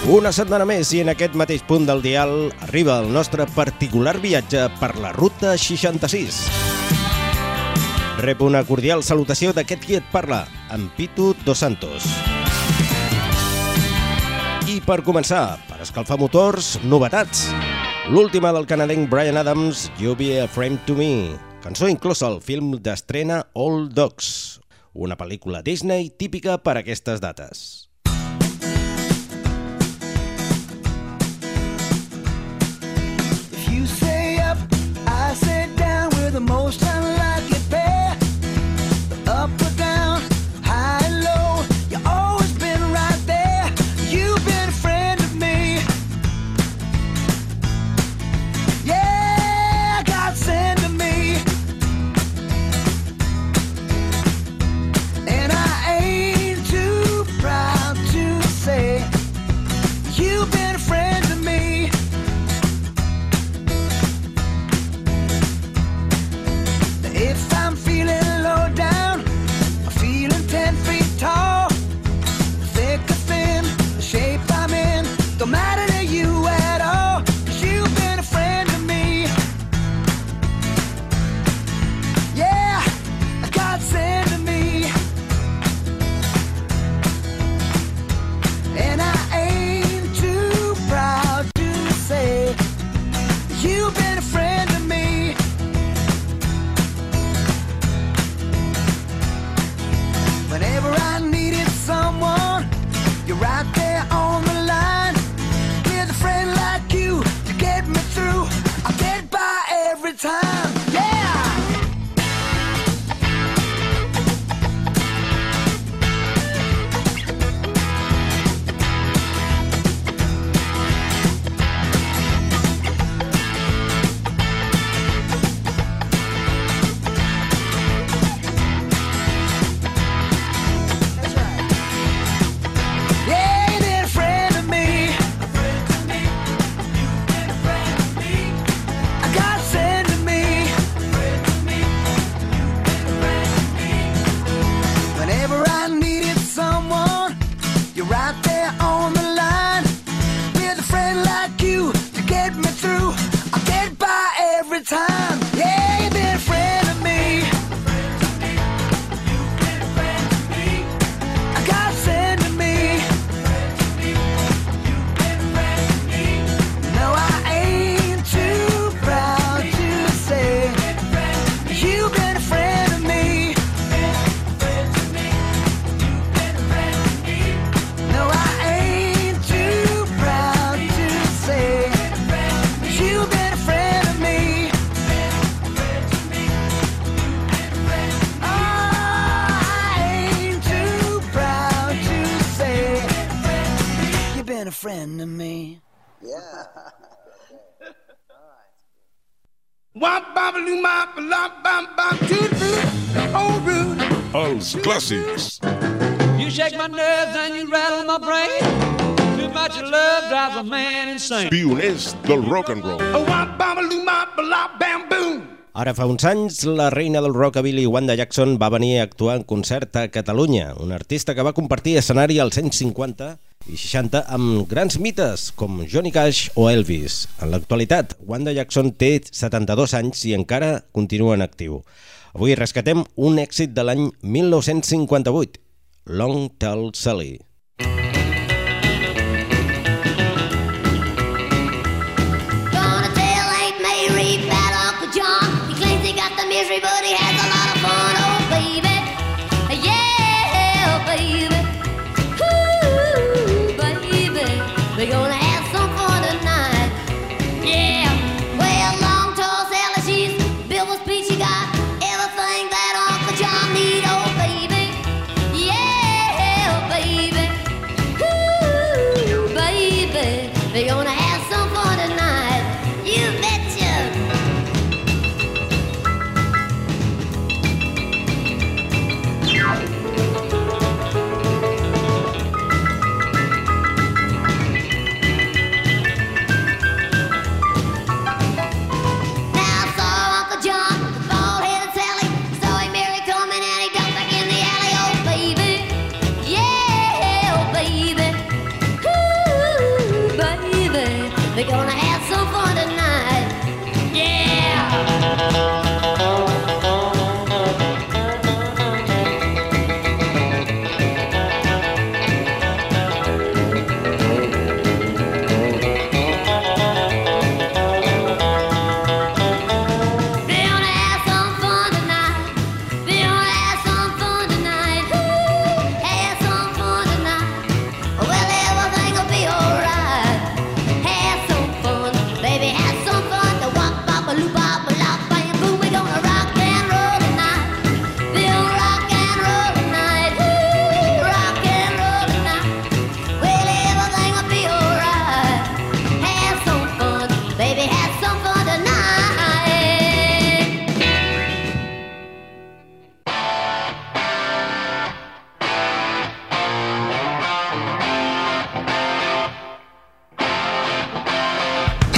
Una setmana més i en aquest mateix punt del dial arriba el nostre particular viatge per la Ruta 66. Rep una cordial salutació d'aquest qui et parla, en Pitu Dos Santos. I per començar, per escalfar motors, novetats. L'última del canadenc Bryan Adams, You Be a Friend to Me, cançó inclosa al film d'estrena Old Dogs, una pel·lícula Disney típica per a aquestes dates. The most unlikely pair, up or down, high and low, you've always been right there. You've been a friend of me. Yeah, God sent to me, and I ain't too proud to say you've been a friend to me. If I'm feeling low down, I'm feeling 10 feet tall, thick or thin, the shape I'm in, don't matter to you at all, 'cause you've been a friend to me. Yeah, God sent to me, and I ain't too proud to say you've been a friend to me. Whenever I needed someone, you're right there on the line. With a friend like you to get me through, I get by every time. Yeah! Time. Yeah, you've been a friend of me. You've been a friend of me. God sent to me. You've been a friend of me. No, I ain't too proud to say you've been a friend of me. No, I ain't too proud to say you've been a friend of me. A friend to me. Yeah. Els clàssics. You shake my nerves and you rattle my brain. Too much love drives a man insane. Pioners del rock and roll. Ara fa uns anys, la reina del rockabilly Wanda Jackson va venir a actuar en concert a Catalunya, un artista que va compartir escenari als anys 50 i 60 amb grans mites com Johnny Cash o Elvis. En l'actualitat, Wanda Jackson té 72 anys i encara continua en actiu. Avui rescatem un èxit de l'any 1958, Long Tall Sally. Everybody has a lot of fun, oh baby, yeah, baby, ooh, baby, we're gonna have some fun tonight, yeah, well, Long Tall Sally, she's built with speed, she got everything that Uncle John need, oh baby, yeah, baby,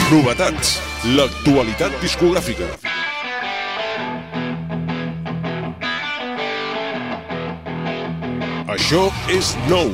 Novetats, l'actualitat discogràfica. Això és nou.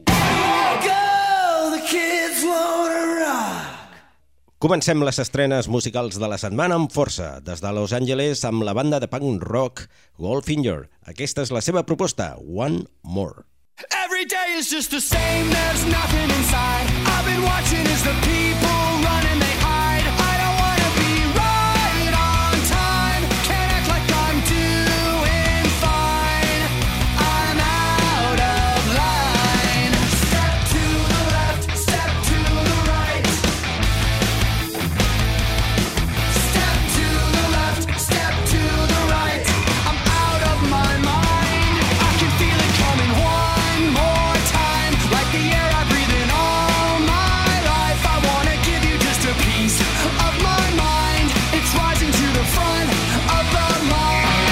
Comencem les estrenes musicals de la setmana amb força, des de Los Angeles amb la banda de punk rock Goldfinger. Aquesta és la seva proposta, One More. Every day is just the same, there's nothing inside. I've been watching as the people run and they hide. I don't wanna be right on time. Can't act like I'm doing fine. I'm out of line. Step to the left, step to the right. Step to the left, step to the right. I'm out of my mind. I can feel it coming one more time. Like the air I breathe in all my life. I wanna give you just a piece of my mind. It's rising to the front of the line.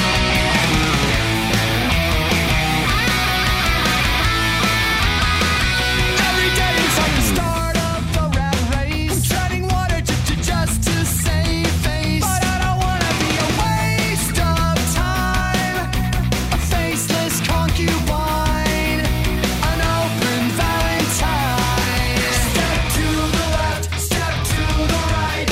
Every day is like the start of the rat race. Treading water just to save face. But I don't wanna be a waste of time. A faceless concubine. An open valentine. Step to the left, step to the right.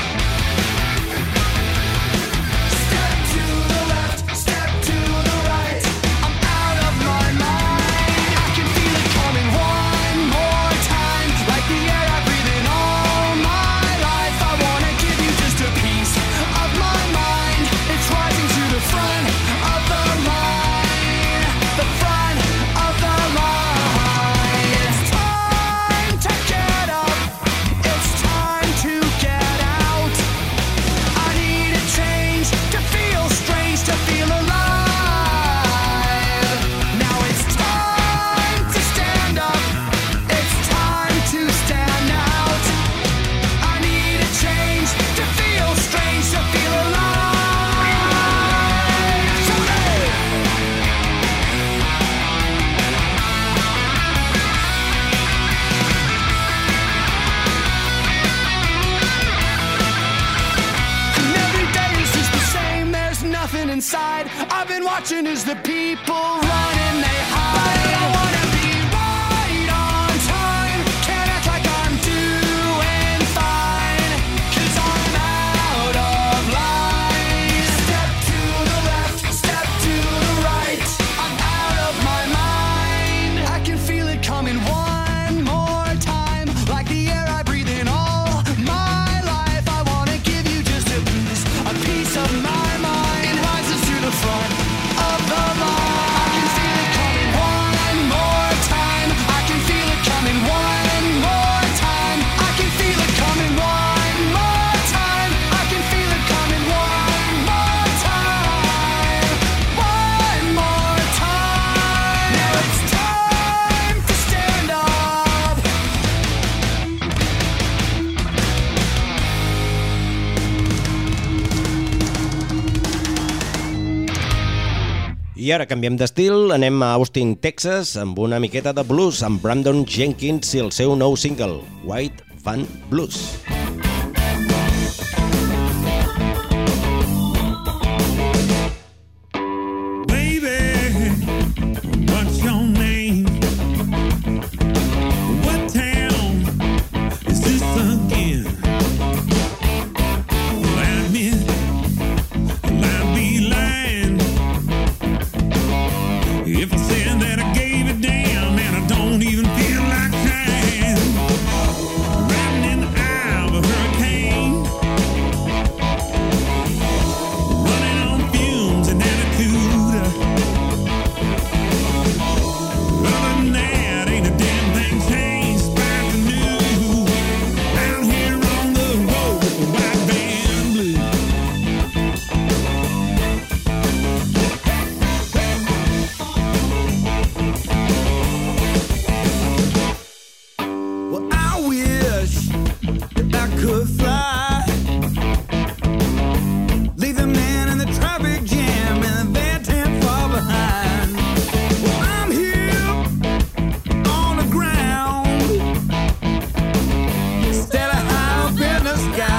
Step to the left, step to the right. I'm out of my mind. I can feel it coming one more time. Like the air I breathe in all my life. I wanna give you just a piece of my mind. It's rising to the front of the line. The front of the line. It's time to get up. It's time to get out. I need a change to feel strange, to feel alive. Now it's time to stand up. It's time to stand out. I need a change to feel strange, to feel alive. Someday. And every day is just the same, there's nothing inside. I've been watching as the people run and they hide. I don't wanna be right on time. Can't act like I'm doing fine. 'Cause I'm out of line. Step to the left, step to the right. I'm out of my mind. I can feel it coming one more time. Like the air I breathe in all my life. I wanna give you just a piece of my mind. It rises to the front of the line. I can feel it coming one more time. I can feel it coming one more time. I can feel it coming one more time. I can feel it coming one more time. One more time. Now it's time to stand up. I ara canviem d'estil, anem a Austin, Texas, amb una miqueta de blues, amb Brandon Jenkins i el seu nou single, White Van Blues. Baby, what's your name? What town is this again? Well, I admit, I'd be lying if I said that I gave a damn and I don't even feel like trying. Riding in the eye of a hurricane, running on fumes and attitude. Other than that, ain't a damn thing changed. Spike the new out here on the road with the white van blue. Well, I wish that I could fly. Leave the man in the traffic jam and the van tent far behind. Well, I'm here on the ground instead of high up in the sky.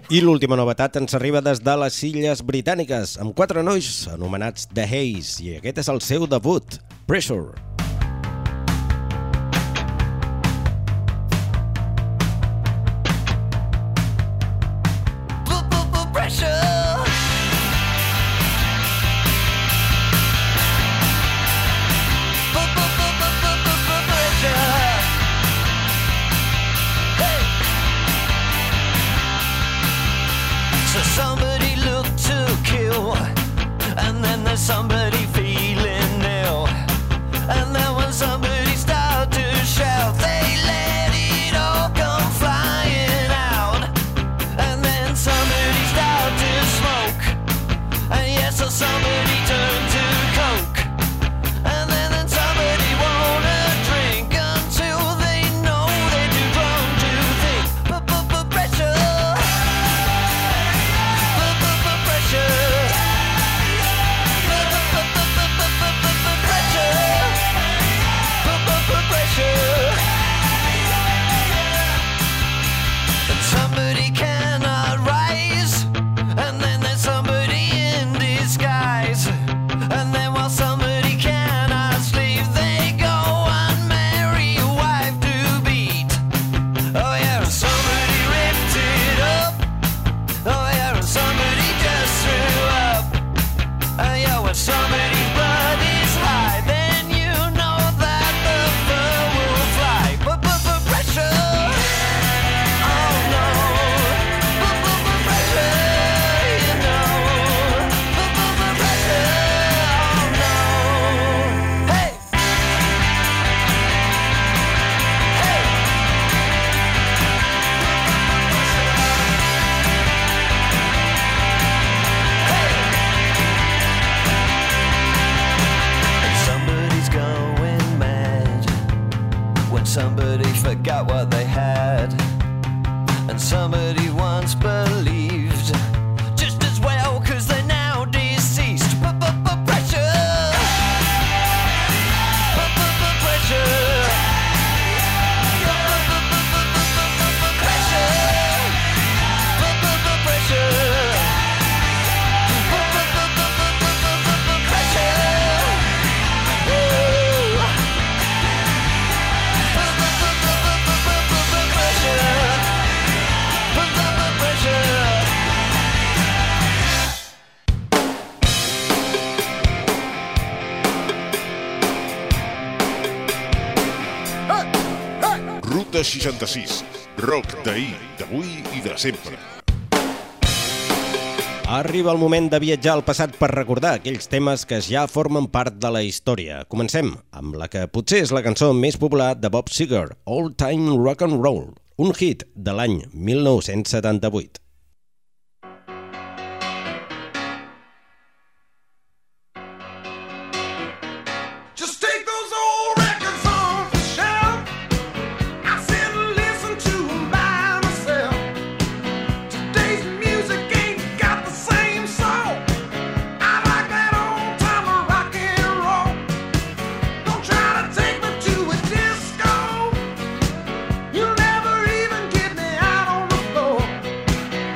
I l'última novetat ens arriba des de les Illes Britàniques, amb 4 nois anomenats The Haze, i aquest és el seu debut, Pressure. Somebody looked to kill, and then there's somebody feeling ill, and then when somebody started to shout, they let it all come flying out, and then somebody started to smoke, and yes, so somebody turned to coke, and then somebody won't drink until they know they're too drunk to think. Pressure. Somebody cannot rise, and then there's somebody in disguise, and then while somebody cannot sleep, they go and marry a wife to beat. Oh yeah, and somebody ripped it up. Oh yeah, and somebody just threw up. Oh yeah, when somebody's blood is high, then you know that the fur will fly. But pressure. Somebody forgot what they had, and somebody once believed just as well, 'cause they're now deceased. Pressure. Pressure. Ruta 66, rock d'ahir, d'avui i de sempre. Arriba el moment de viatjar al passat per recordar aquells temes que ja formen part de la història. Comencem amb la que potser és la cançó més popular de Bob Seger, Old Time Rock and Roll, un hit de l'any 1978. You'll never even get me out on the floor.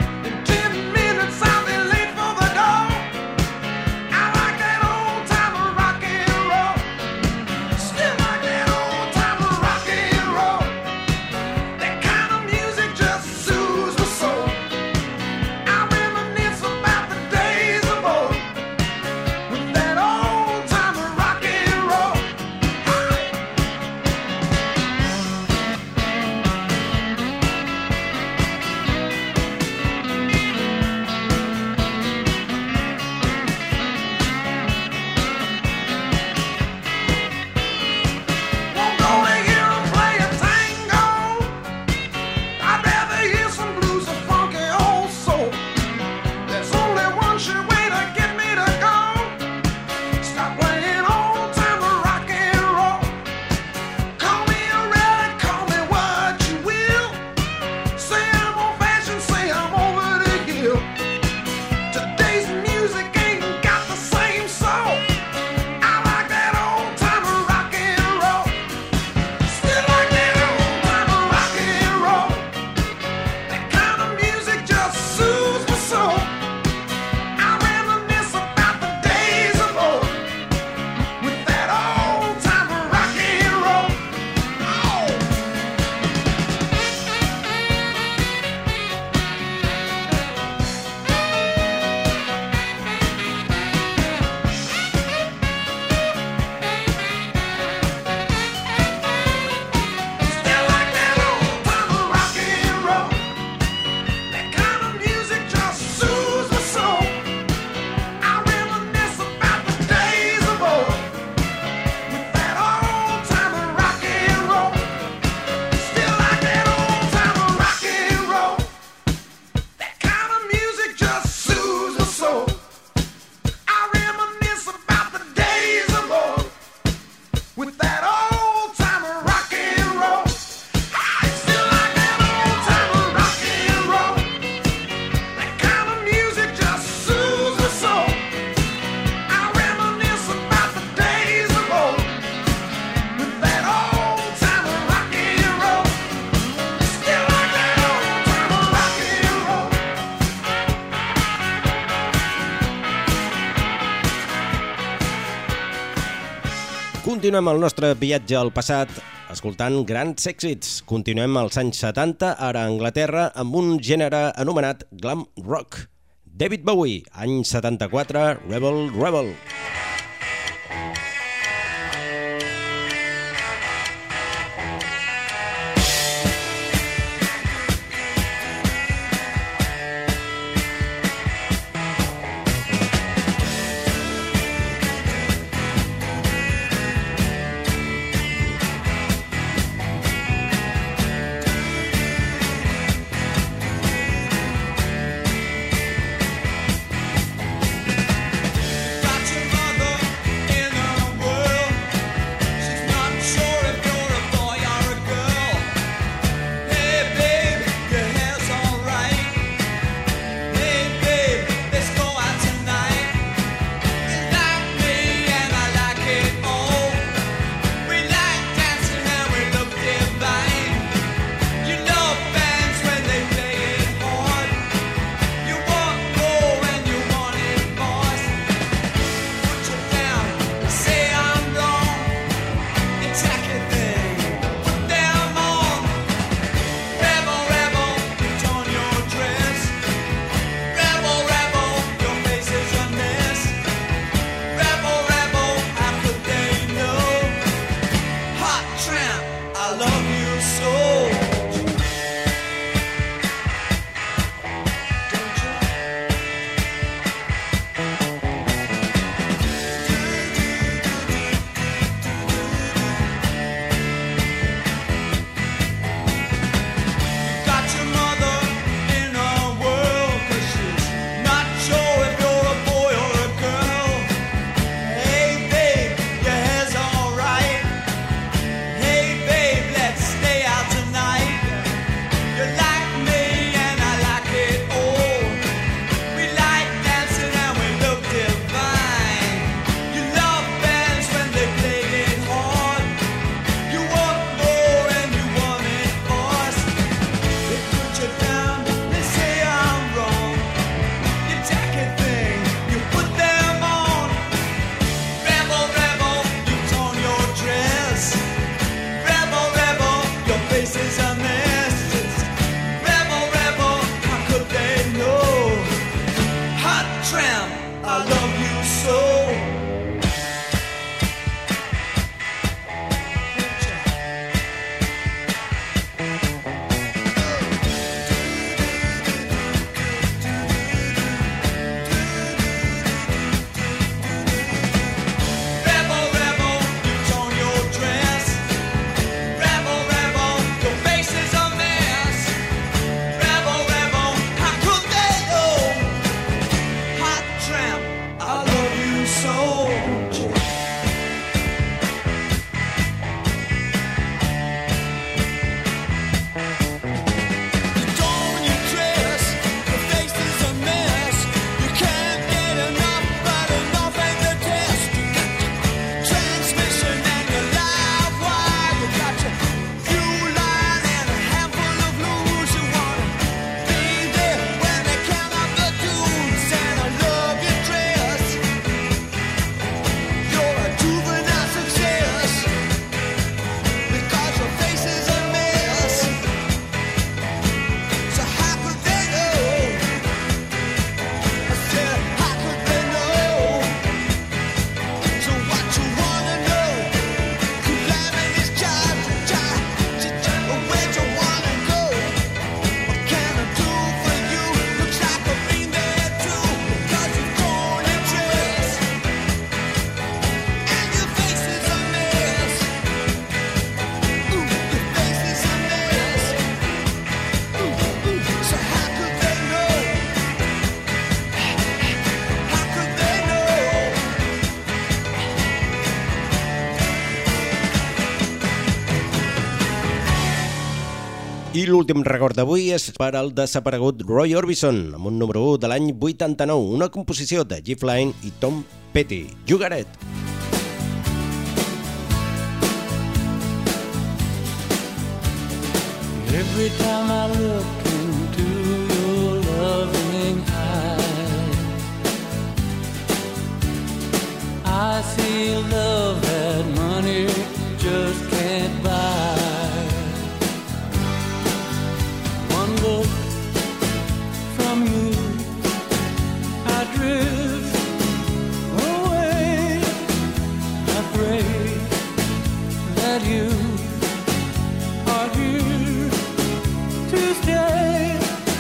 Continuem el nostre viatge al passat escoltant grans èxits. Continuem als anys 70, ara a Anglaterra, amb un gènere anomenat glam rock. David Bowie, any 74, Rebel Rebel. I l'últim record d'avui és per al desaparegut Roy Orbison, amb un número 1 de l'any 89, una composició de Jeff Lynne i Tom Petty, You Got It. Every time I look into your loving eyes, I see love that much money just can't buy. One look from you, I drift away. I pray that you are here to stay.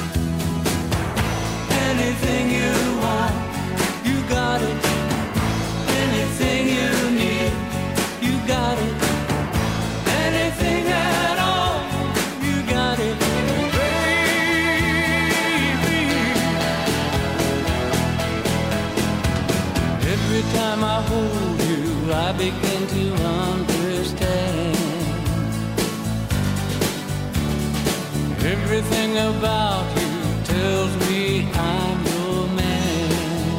Anything you want, you got it. Anything you need, you got it. Anything at all, you got it, baby. Every time I hold you, I begin to understand. Everything about you tells me I'm your man.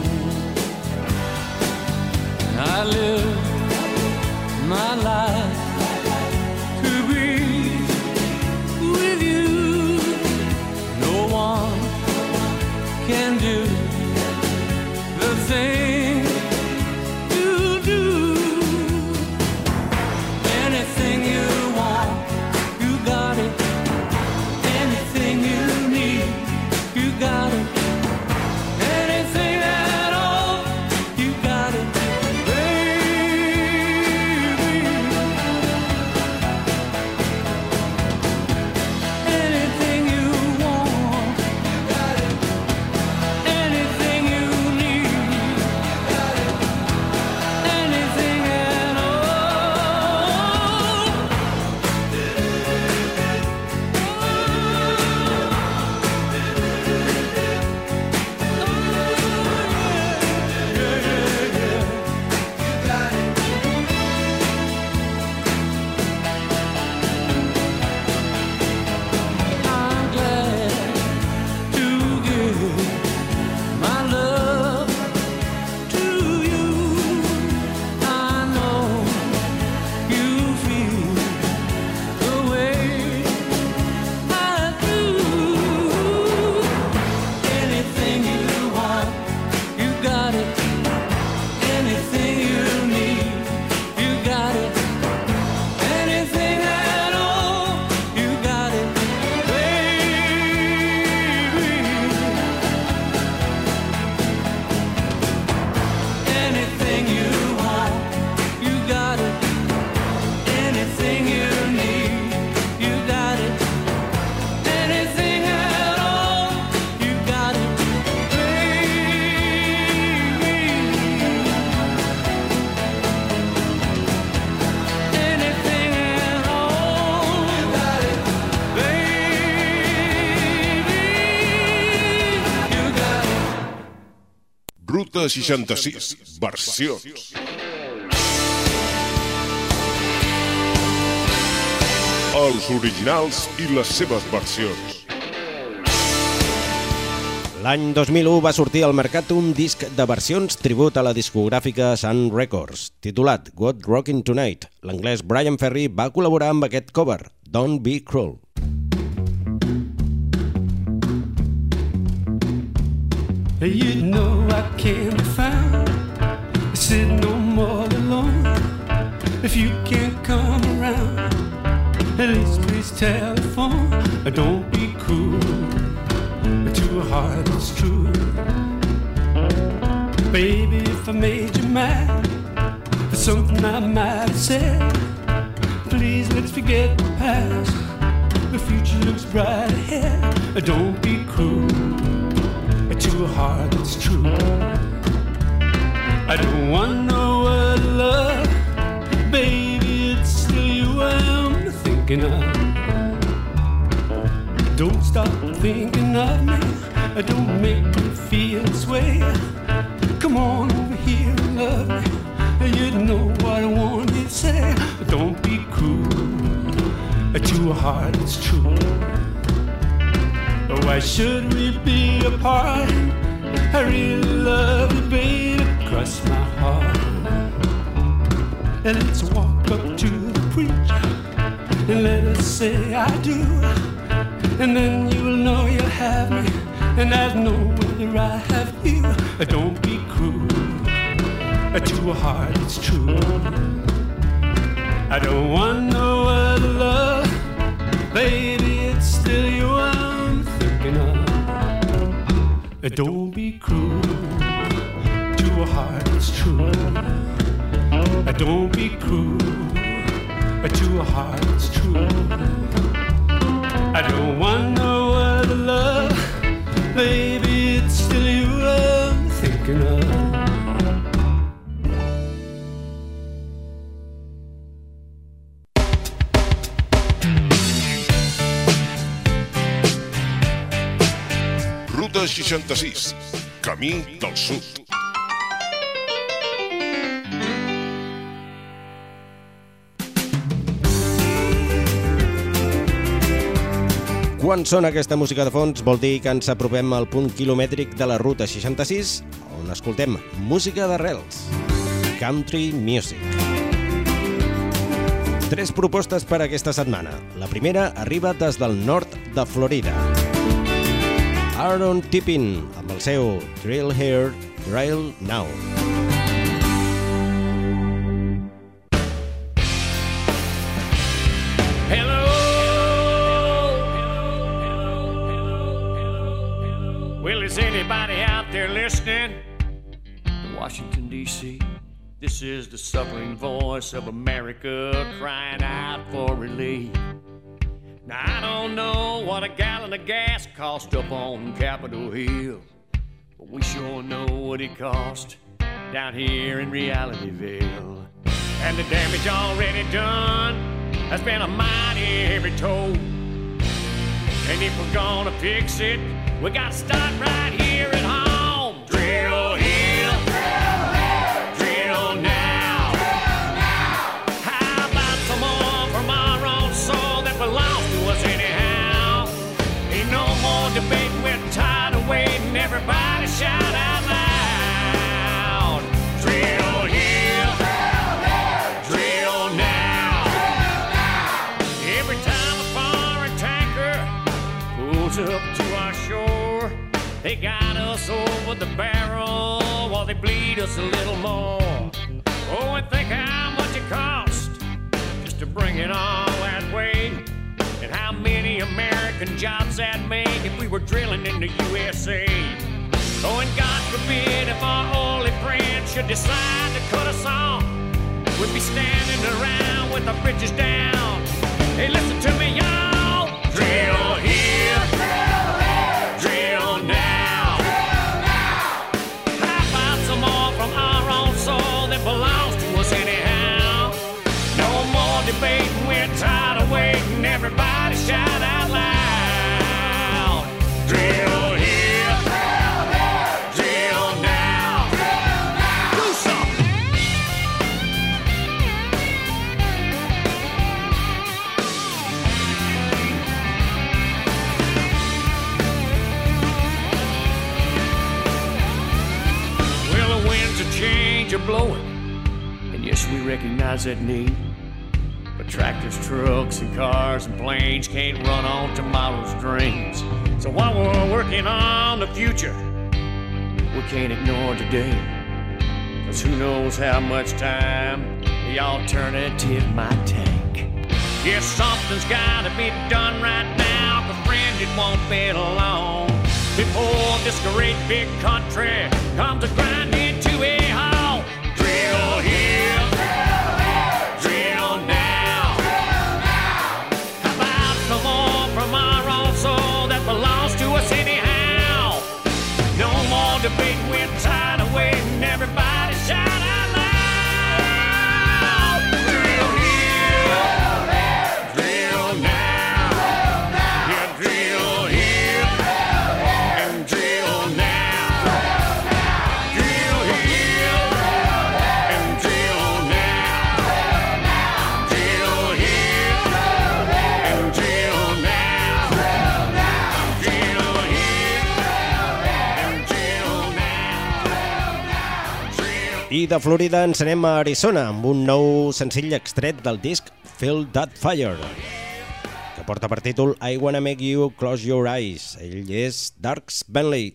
I live my life to be with you. No one can do the thing you do. Anything you want, you got it. Anything you need, you got it. Anything at all, you got it, baby. Anything you want, you got it. Anything you need, you got it. Anything at all. I'm glad to give my love to you. I know you feel the way I do. Anything you want, you got it. Anything you need, you got it. Anything at all, you got it, baby. Anything you want, you got it. Anything you need, you got it. Anything at all, you got it, baby. Anything at all, you got it, baby. You got it. Ruta 66, versions. Els originals i les seves versions. L'any 2001 va sortir al mercat un disc de versions tribut a la discogràfica Sun Records, titulat What Rockin' Tonight. L'anglès Brian Ferry va col·laborar amb aquest cover, Don't Be Cruel. You know I can't be found sitting no more alone. If you can't come around, at least please telephone. Don't be cruel to a heart that's true. Baby, if I made you mad for something I might have said, please let's forget the past. The future looks bright ahead. Don't be cruel to a heart that's true. I don't want no other love, baby, it's still you I'm thinking of. Don't stop thinking of me, don't make me feel this way. Come on over here and love me, you know what I want you to say. Don't be cruel to a heart that's true. Why should we be apart? I really love you, baby, cross my heart. And let's walk up to the preacher and let us say I do. And then you will know you'll have me, and I'll know whether I have you. Don't be cruel to a heart that's true. I don't want no other love. Baby, it's still you I'm thinking of. Don't be cruel to a heart that's true. Don't be cruel to a heart that's true. I don't want no other love. Baby, it's still you I'm thinking of. Ruta 66, Camí del Sud. Quan sona aquesta música de fons vol dir que ens apropem al punt quilomètric de la Ruta 66, on escoltem música d'arrels, country music. 3 propostes per aquesta setmana. La primera arriba des del nord de Florida. Aaron Tippin, amb el seu Drill Here, Drill Now. Well, is anybody out there listening? In Washington, D.C., this is the suffering voice of America crying out for relief. Now, I don't know what a gallon of gas cost up on Capitol Hill, but we sure know what it cost down here in Realityville. And the damage already done has been a mighty heavy toll. And if we're gonna fix it, we gotta start right here at home. Drill here, drill now. How about some more from our own soul that belongs to us anyhow? Ain't no more debating, we're tired of waiting. Everybody shout out loud. Drill here, drill now. Every time a foreign tanker pulls up to our shore, they got us over the barrel while they bleed us a little more. Oh, and think how much it cost just to bring it all that way, and how many American jobs that'd make if we were drilling in the USA. Oh, and God forbid if our holy friend should decide to cut us off, we'd be standing around with our britches down. Hey, listen to me, y'all. Drill here, drill now. How about some more from our own soul that belongs to us anyhow? No more debating, we're tired of waiting. Everybody shout out loud. Drill here, drill now. Do something. Well, the winds of change are blowing, and yes, we recognize that need. But tractors, trucks, and cars and planes can't run on tomorrow's dreams. So while we're working on the future, we can't ignore today. 'Cause who knows how much time the alternative might take. Yes, something's gotta be done right now, 'cause friend, it won't be long before this great big country comes to grind into a halt. Drill here, drill now. How about some more from our own soul that belongs to us anyhow? No more debate, we're tired of waiting. Everybody shout out loud. Drill here, drill now. Yeah, drill here and drill now. Drill here and drill now. Drill here and drill now. Drill here and drill now. I de Florida ens anem a Arizona amb un nou senzill extret del disc Feel That Fire, que porta per títol I Wanna Make You Close Your Eyes. Ell és Darks Bentley.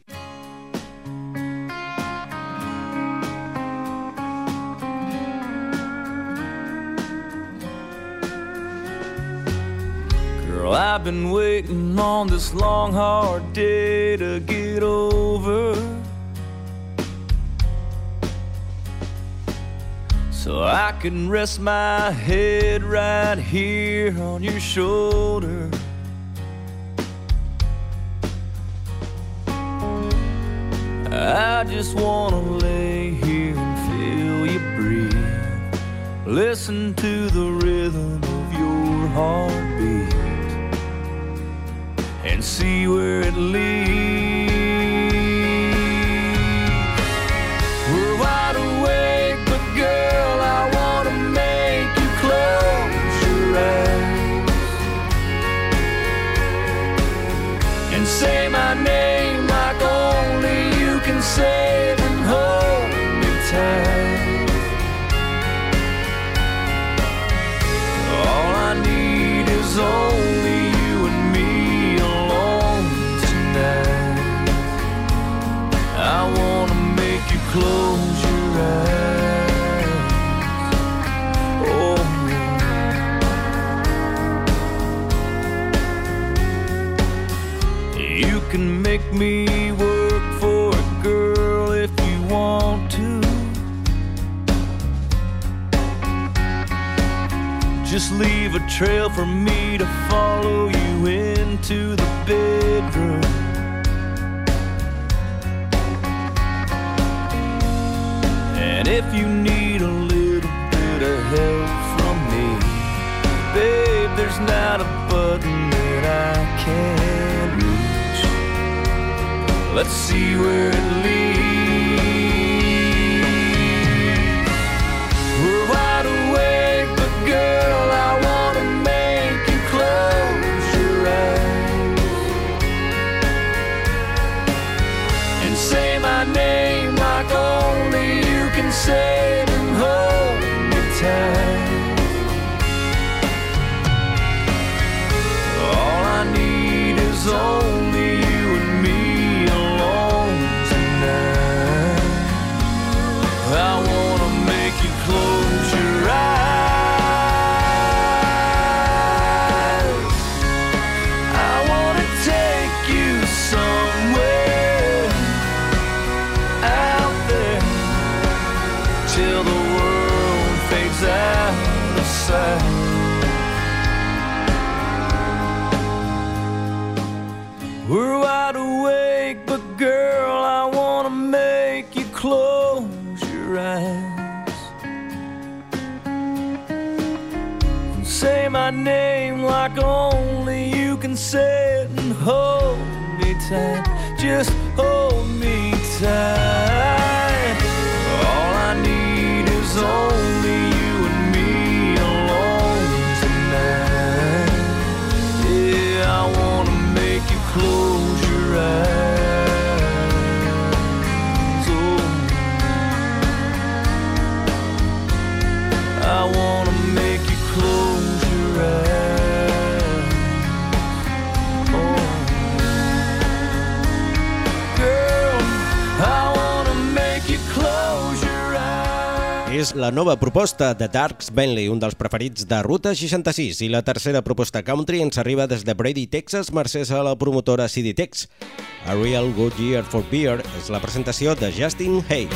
Girl, I've been waiting on this long, hard day to get over, so I can rest my head right here on your shoulder. I just wanna lay here and feel you breathe, listen to the rhythm of your heartbeat, and see where it leads. We're wide awake, but girl, I wanna make you close your eyes and say my name like only you can say it, and hold me tight. All I need is only you and me alone tonight. I wanna make you close your eyes. Oh, you can make me work for it, girl, if you want to. Just leave a trail for me to follow you into the bedroom. And if you need a little bit of help from me, babe, there's not a button that I can't reach. Let's see where it leads. We're wide awake, but girl, I wanna make you close your eyes and say my name like only you can say it, and hold me tight. All I need is only you and me alone tonight. I wanna make you close your eyes. I wanna take you somewhere out there till the world fades out of sight. We're wide awake, but girl, I wanna make you close your eyes and say my name like only you can say it, and hold me tight, just hold me tight. All I need is only you and me alone tonight. Yeah, I wanna make you close your eyes. Oh, I wanna make you close your eyes. Oh, girl, I wanna make you close your eyes. És la nova proposta de Dierks Bentley, un dels preferits de Ruta 66, i la tercera proposta country ens arriba des de Brady, Texas, mercès a la promotora CD Tex. A Real Good Year for Beer és la presentació de Justin Hay.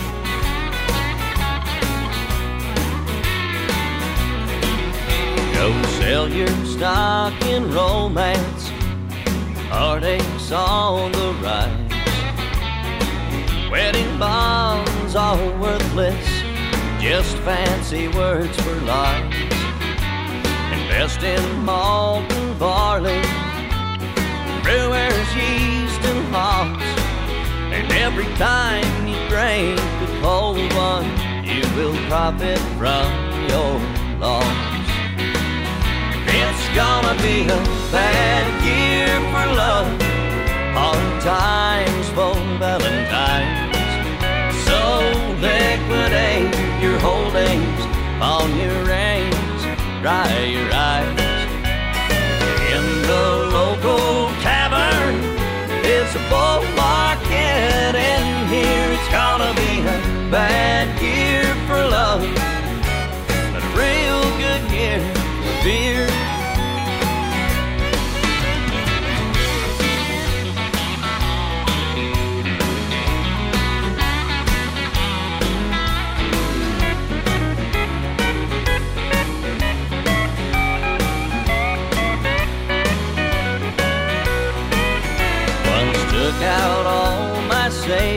Go sell your stock in romance, heartaches on the rise. Wedding bonds are worthless, just fancy words for lies. Invest in malt and barley, brewers' yeast and hops, and every time you drink a cold one, you will profit from your loss. It's gonna be a bad year for love, hard times for Valentine's. So liquidate your holdings, pawn your rings, dry your eyes. In the local tavern, it's a bull market in here. It's gonna be a bad year for love, but a real good year for beer.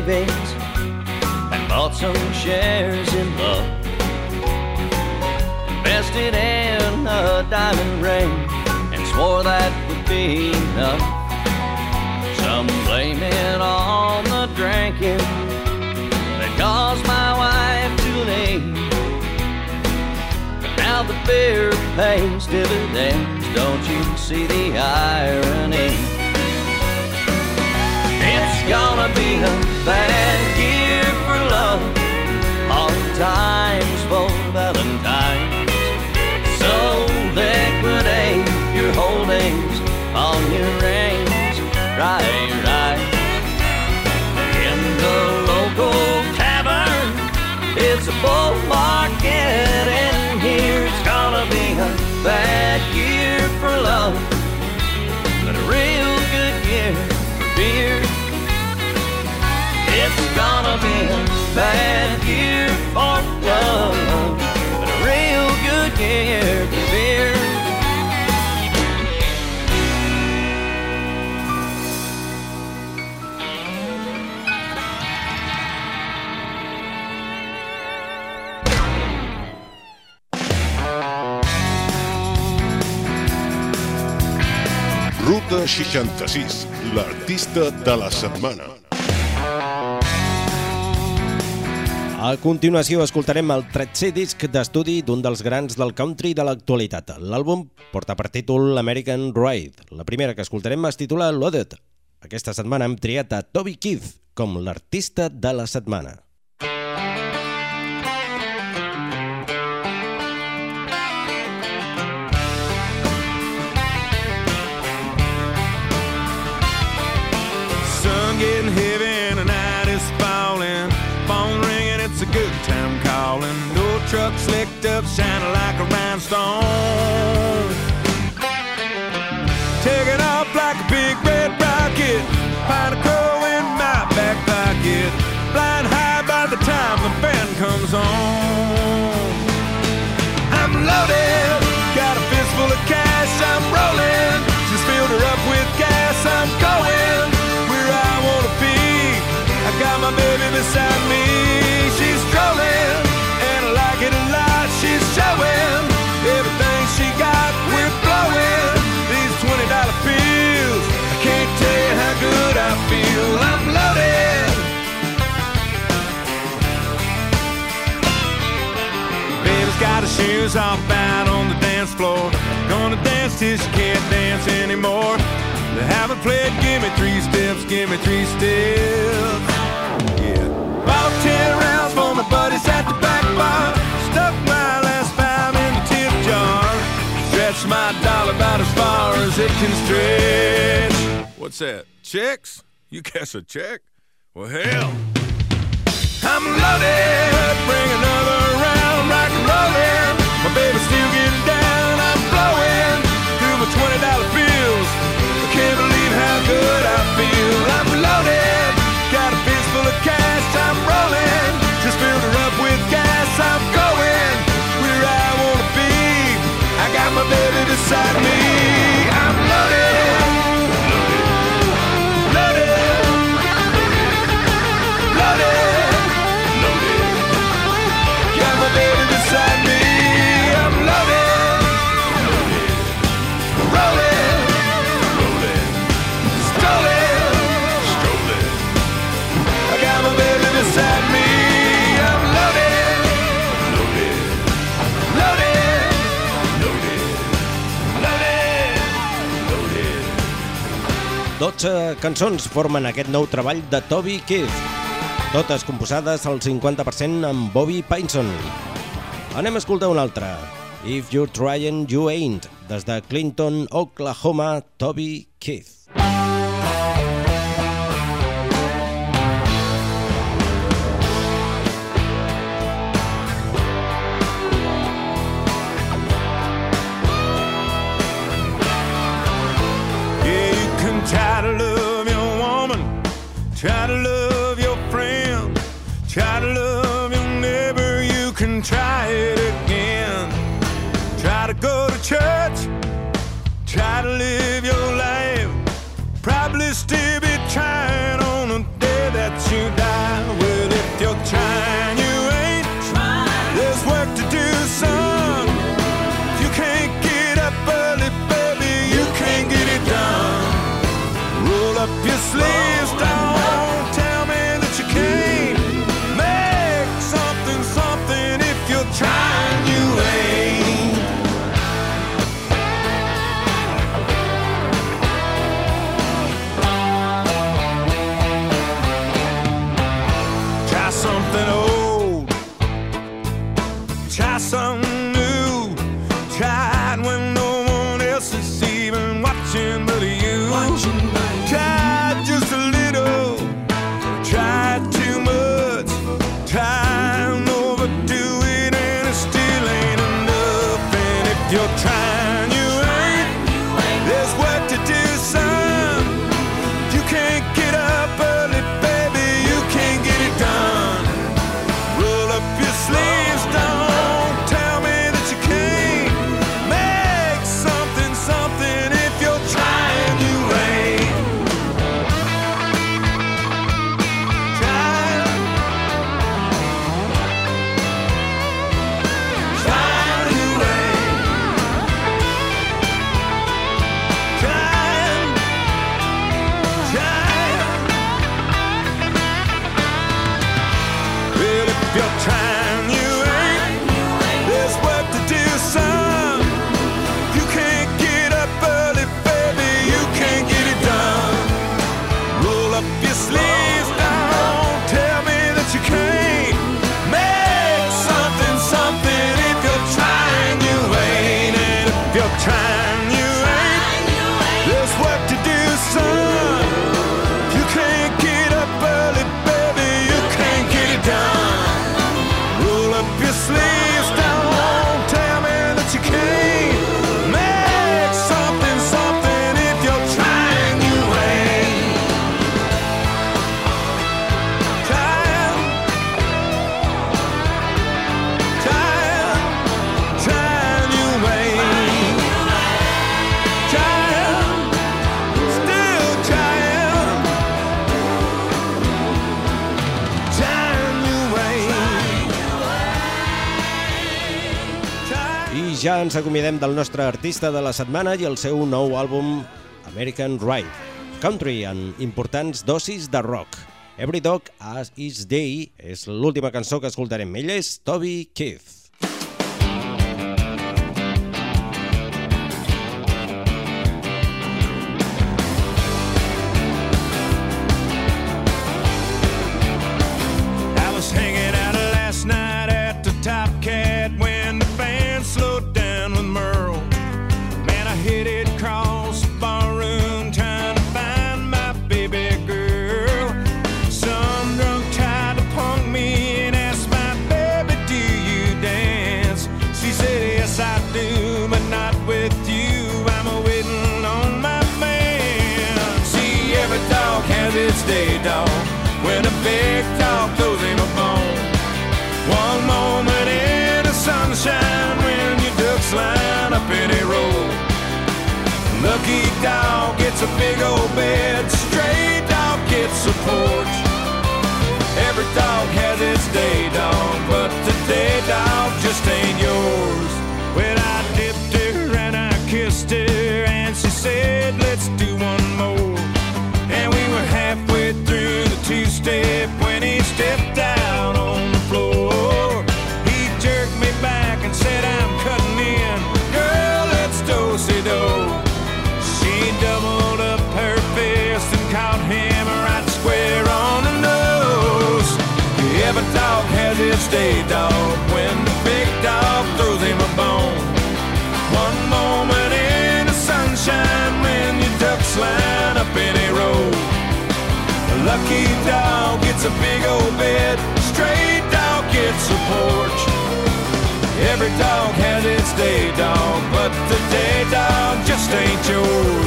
savings and bought some shares in love. Invested in a diamond ring and swore that would be enough. Some blame it on the drinking that caused my wife to leave. But now the beer pays dividends, don't you see the irony? It's gonna be a bad year for love, hard times for Valentine's. So liquidate your holdings on your rings, right. In the local tavern, it's a bull market in here. It's gonna be a bad year for love, but a real good year for beer. It's gonna be a bad year for love, but a real good year for beer. Ruta 66, l'artista de la setmana. A continuació escoltarem el 13è disc d'estudi d'un dels grans del country de l'actualitat. L'àlbum porta per títol American Ride. La primera que escoltarem es titula Loaded. Aquesta setmana hem triat a Toby Keith com l'artista de la setmana. Sun getting heavy and the night is falling. Phone ringing, it's a good time calling. No truck slicked up, shining like a rhinestone. Taking off like a big red rocket. Find a crow in my back pocket. Flying high by the time the band comes on. I'm loaded, got a fistful of cash, I'm rolling. Just filled her up with gas, I'm going where I wanna be. I got my baby beside me, she's strolling, and I like it a lot. She's showing everything she got, we're blowing these $20 bills. I can't tell you how good I feel. I'm loaded. Baby's got her shoes off out on the dance floor. Gonna dance till she can't dance anymore. They haven't played Give Me Three Steps, Give Me Three Steps. Yeah. Bought 10 rounds for my buddies at the back bar. Stuck my last $5 in the tip jar. Stretched my dollar about as far as it can stretch. What's that? Checks? You cash a check? Well, hell. I'm loaded. Bring another round, rock and rollin'. My baby's still getting down. I'm blowing through my $20 bills. I can't believe how good I feel. I'm loaded. Got a fistful of cash. I'm rolling. Just filled her up with gas. I'm going where I wanna be. I got my baby beside me. I'm loaded. Cançons formen aquest nou treball de Toby Keith, totes composades al 50% amb Bobby Pinson. Anem a escoltar una altra, If You're Trying You Ain't, des de Clinton, Oklahoma, Toby Keith. Try to love your woman, try to love your friend, try to love your neighbor, you can try it again. Try to go to church, try to live your life, probably still be trying on the day that you die? Well, if you're trying, you ain't trying. There's work to do, son. If you can't get up early, baby, you can't get it done. Roll up your sleeves, don't tell me that you can't make something, something. If you're trying, you ain't. Try something old, try something new. Try it when no one else is even watching but you. Try just a little, try too much, try and overdo it, and it still ain't enough. And if you're trying, you ain't. There's work to do, son. You can't get up early, baby, you can't get it done. Roll up your sleeves, don't tell me that you can't make something, something. If you're trying, you ain't. Trying, trying, you ain't. Trying, trying. Well, if you're trying, you ain't. There's work to do, son. You can't get up early, baby, you can't get it done. Roll up your sleeves, don't tell me that you can't make something, something. If you're trying, you ain't. And if you're trying, you ain't. There's work to do, son. You can't get up early, baby, you can't get it done. Roll up your sleeves, don't tell me that you can't make something, something. If you're trying, you ain't. Trying, trying, trying, you ain't. Trying, still trying, trying, you ain't. I ja ens acomiadem del nostre artista de la setmana i el seu nou àlbum American Ride, country en importants dosis de rock. Every Dog Has Its Day és l'última cançó que escoltarem. Ell és Toby Keith. I was hanging out last night at the Top Cat when the band slowed down with Merle. Man, I hit it across the barroom trying to find my baby girl. Some drunk tried to punk me and asked my baby, do you dance? She said, yes, I do, but not with you. I'm waiting on my man. See, every dog has its day, dog. When a big dog throws him a bone. One moment in the sunshine when your ducks line up in a row. Lucky dog gets a big old bed, stray dog gets a porch. Every dog has its day, dog, but the day dog just ain't yours. Well, I dipped her and I kissed her and she said, let's do one more. And we were halfway through the two-step when he stepped out on the floor. He jerked me back and said, I'm cutting in. Girl, let's do-si-do. She doubled up her fist and caught him right square on the nose. Every dog has its day, dog, when the big dog throws him a bone. One moment in the sunshine when your ducks line up in a row. A lucky dog gets a big old bed, stray dog gets a porch. Every dog has its day, dog, but the day dog just ain't yours.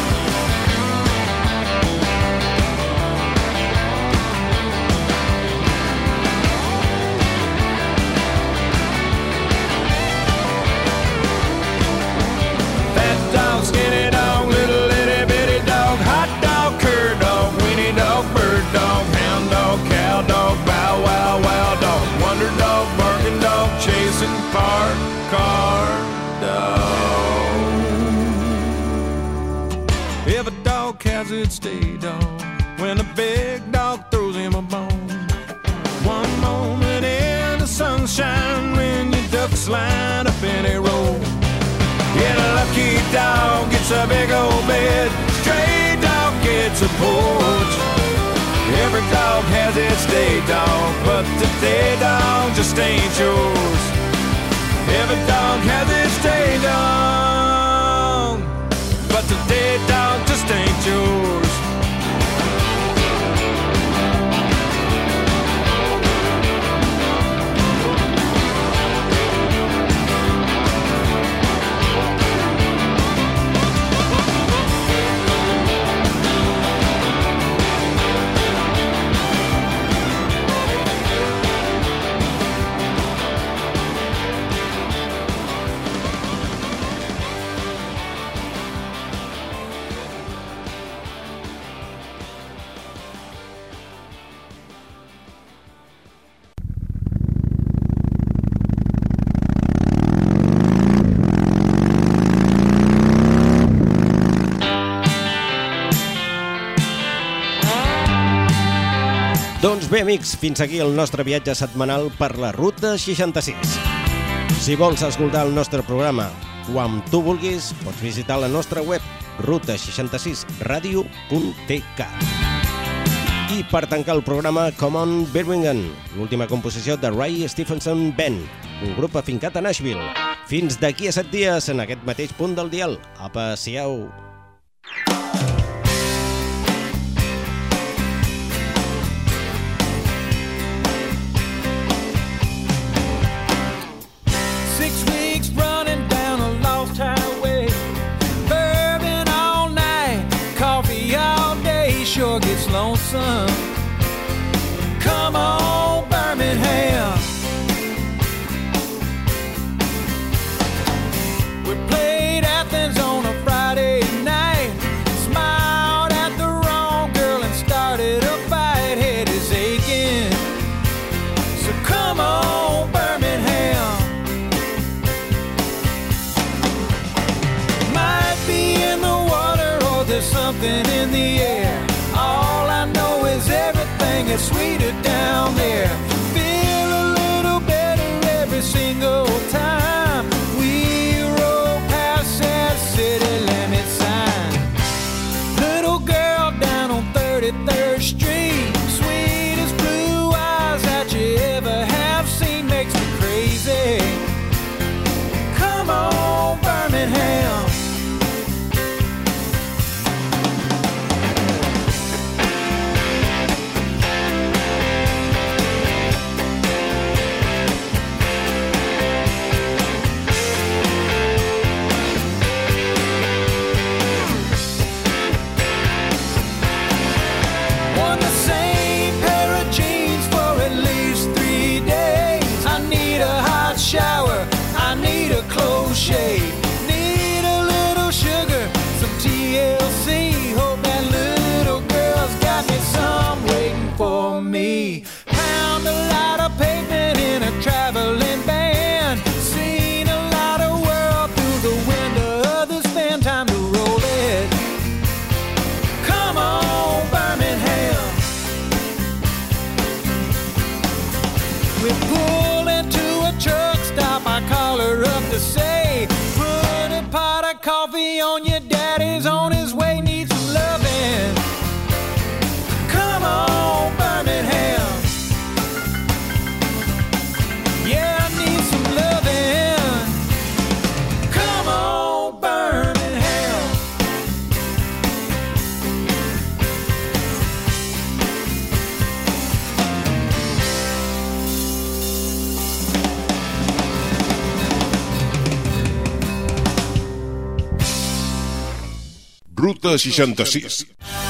Skinny dog, little itty bitty dog, hot dog, cur dog, weenie dog, bird dog, hound dog, park car dog. If a dog has its day, dog, when a big dog throws him a bone. One moment in the sunshine when your ducks line up in a row. Yeah, a lucky dog gets a big old bed, stray dog gets a porch. Every dog has its day, dog, but the day dog just ain't yours. Every dog has its day, dog, but the day dog just ain't yours. Doncs bé, amics, fins aquí el nostre viatge setmanal per la Ruta 66. Si vols escoltar el nostre programa quan tu vulguis, pots visitar la nostra web ruta66radio.tk. I per tancar el programa, Come On Birmingham, l'última composició de Ray Stephenson Band, un grup afincat a Nashville. Fins d'aquí a 7 dies, en aquest mateix punt del dial. Apa, siau! Sure gets lonesome. Come on, Birmingham. We played Athens on a Friday night, smiled at the wrong girl and started a fight. Head is aching, so come on, Birmingham. Might be in the water or there's something in the air. All I know is everything is sweeter down there. Feel a little better every single time we roll past that city limit sign. Little girl down on 33rd Street, sweetest blue eyes that you ever have seen, makes me crazy. Come on, Birmingham. Shower, I need a close shave, need a little sugar, some TLC. Hope that little girl's got me some waiting for me. Pound a lot of pavement in a traveling band, seen a lot of world through the window of this van. Time to roll it. Come on, Birmingham. We pull into a truck stop, I call her up to say, put a pot of coffee on, your daddy's on his way, needs some loving. Come on, Birmingham. Yeah, I need some loving. Come on, Birmingham. Ruta 66.